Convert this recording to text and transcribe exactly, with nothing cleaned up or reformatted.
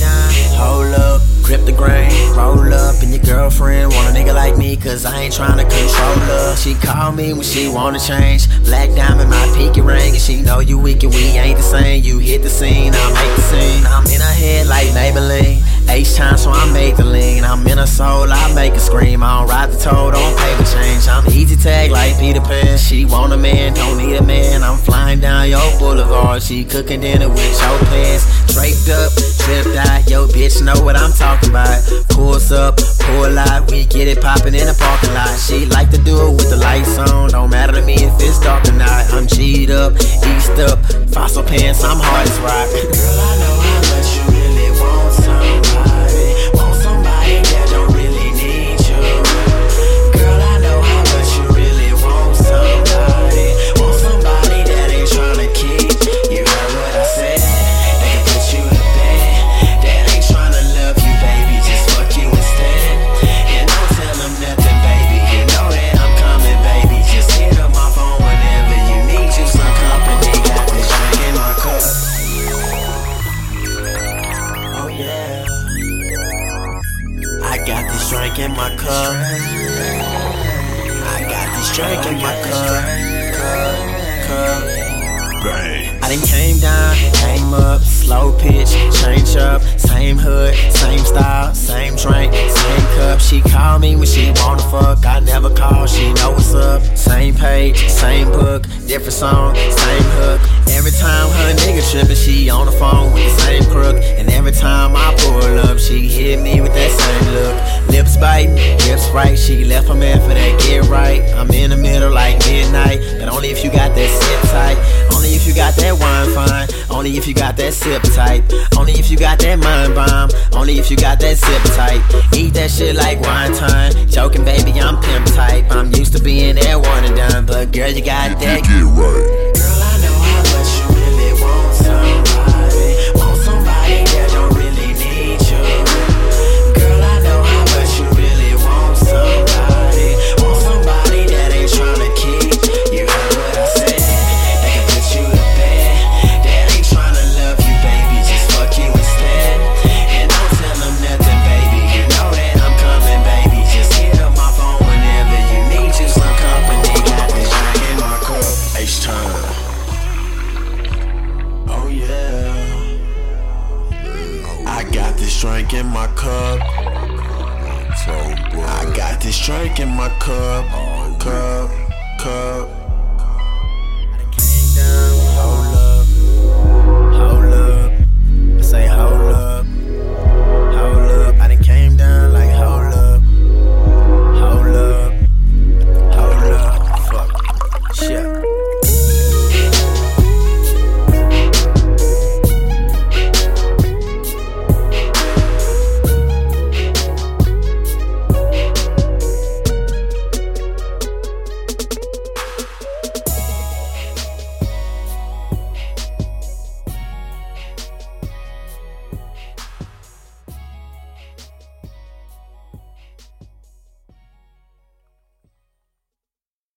down, hold up, grip the grain, roll up, and your girlfriend want a nigga like me, cause I ain't tryna control her. She call me when she wanna change, black diamond, my pinky ring, and she know you weak and we ain't the same. You hit the scene, I'll make the scene. I'm in her head like Maybelline, H time, so I make the lean. I'm in her soul, I make her scream. I don't ride the toe, don't paper change. I'm easy tag like Peter Pan. She want a man, don't need a man. I'm flying down your boulevard. She cooking dinner with your pants. Draped up, tripped out. Yo, bitch know what I'm talking about. Pulls up, pull out. We get it popping in the parking lot. She like to do it with the lights on. Don't matter to me if it's dark or not. I'm G'd up, eased up. Fossil pants, I'm hard as rock. Girl, I know how much you really want somebody. Want somebody that don't really need you. Girl, I know how much you really want somebody. Want somebody that ain't tryna keep. You heard what I said? They can put you to bed. That ain't tryna love you, baby. Just fuck you instead. And don't tell them nothing, baby. You know that I'm coming, baby. Just hit up my phone whenever you need you some company. Got this drink in my cup. Oh yeah, I got this drink in my cup. I got this drink in my cup. Cup, cup. Bang. I done came down, came up, slow pitch, change up, same hood, same style, same drink, same cup. She call me when she wanna fuck, I never call, she know what's up. Same page, same book, different song, same hook. Every time her nigga trippin', she on the phone with the same crook. And every time I pull up, she hit me with that same look. Lips biting, lips right, she left her man for that get right. I'm in the middle like midnight, but only if you got that sit tight. Only if you got that wine fine, only if you got that sip tight. Only if you got that mind bomb, only if you got that zip tight. Eat that shit like wine time, joking baby, I'm pimp type. I'm used to being that one and done, but girl, you got that Get right. Girl, I know how much you really want somebody. Want somebody that don't really need you. Girl, I know how much you really want somebody. Want somebody that ain't tryna keep. You heard what I said? They can put you to bed. That ain't tryna love you, baby. Just fuck you instead. And don't tell them nothing, baby. You know that I'm coming, baby. Just hit up my phone whenever you need you some company. Got this drink in my cup. H time. Oh yeah, I got this drink in my cup. I got this drink in my cup, cup, cup.